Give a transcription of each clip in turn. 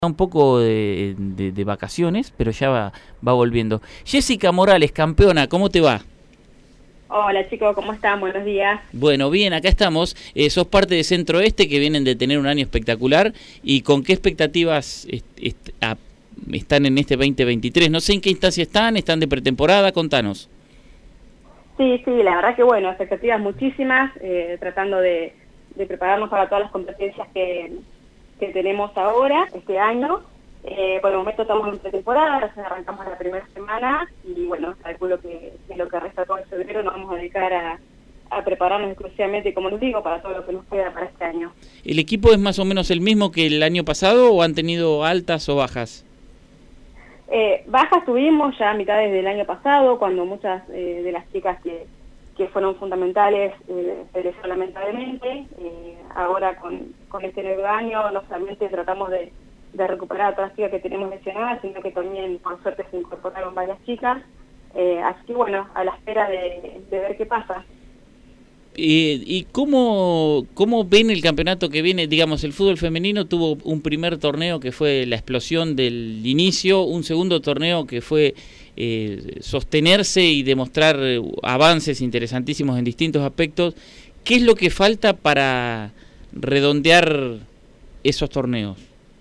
Un poco de vacaciones, pero ya va volviendo. Jessica Morales, campeona, ¿cómo te va? Hola chicos, ¿cómo están? Buenos días. Bueno, bien, acá estamos. Sos parte de Centro Oeste, que vienen de tener un año espectacular. ¿Y con qué expectativas están en este 2023? No sé en qué instancia están de pretemporada, contanos. Sí, la verdad que bueno, expectativas muchísimas, tratando de prepararnos para todas las competencias que tenemos ahora, este año. Por el momento estamos en pretemporada, recién arrancamos la primera semana y bueno, calculo que lo que resta todo el febrero nos vamos a dedicar a prepararnos exclusivamente, como les digo, para todo lo que nos queda para este año. ¿El equipo es más o menos el mismo que el año pasado o han tenido altas o bajas? Bajas tuvimos ya a mitades del año pasado, cuando muchas de las chicas que fueron fundamentales se lesionaron lamentablemente. Ahora con este nuevo año no solamente tratamos de recuperar a todas las chicas que tenemos lesionadas, sino que también por suerte se incorporaron varias chicas. Así que bueno, a la espera de ver qué pasa. ¿Y cómo ven el campeonato que viene? Digamos, el fútbol femenino tuvo un primer torneo que fue la explosión del inicio, un segundo torneo que fue sostenerse y demostrar avances interesantísimos en distintos aspectos. ¿Qué es lo que falta para redondear esos torneos?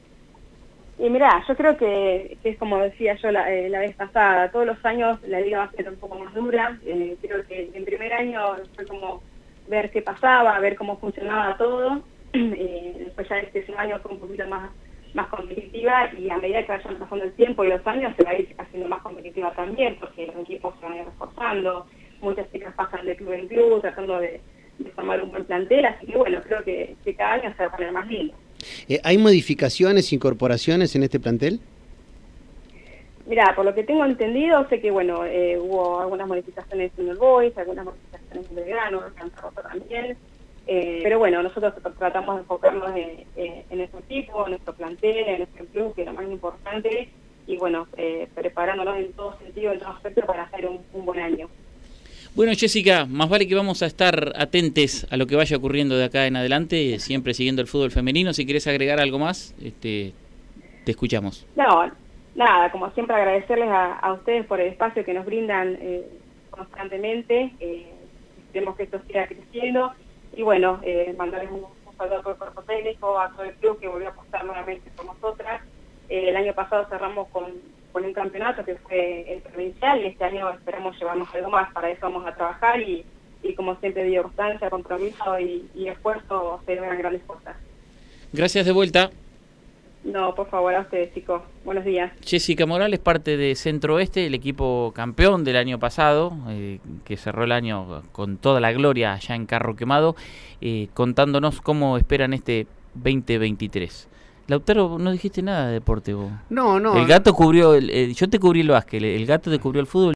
Y mirá, yo creo que es como decía yo la vez pasada, todos los años la liga va a ser un poco más dura. Creo que el primer año fue como ver qué pasaba, ver cómo funcionaba todo. Después ya este año fue un poquito más competitiva y a medida que vayan pasando el tiempo y los años se va a ir haciendo más competitiva también, porque los equipos se van a ir reforzando, muchas chicas pasan de club en club tratando de formar un buen plantel, así que bueno, creo que cada año se va a poner más lindo. ¿Hay modificaciones, incorporaciones en este plantel? Mirá, por lo que tengo entendido, sé que bueno, hubo algunas modificaciones en el Boys, algunas modificaciones en Belgrano, en Santa Rosa también, pero bueno, nosotros tratamos de enfocarnos en nuestro equipo, en nuestro plantel, en nuestro club, que es lo más importante, y bueno, preparándonos en todo sentido, en todo aspecto para hacer un buen año. Bueno, Jessica, más vale que vamos a estar atentes a lo que vaya ocurriendo de acá en adelante, siempre siguiendo el fútbol femenino. Si querés agregar algo más, te escuchamos. No, nada, como siempre agradecerles a ustedes por el espacio que nos brindan constantemente. Esperemos que esto siga creciendo y bueno, mandarles un saludo a todo el cuerpo técnico, a todo el club que volvió a apostar nuevamente por nosotras. El año pasado cerramos con un campeonato que fue el provincial y este año esperamos llevarnos algo más. Para eso vamos a trabajar y como siempre digo, constancia, compromiso y esfuerzo se logran grandes cosas. Gracias de vuelta. No, por favor, a ustedes, chicos. Buenos días. Jessica Morales, parte de Centro Oeste, el equipo campeón del año pasado, que cerró el año con toda la gloria allá en Carro Quemado, contándonos cómo esperan este 2023. Lautaro, no dijiste nada de deporte vos. No. El gato cubrió, yo te cubrí el básquet, el gato te cubrió el fútbol.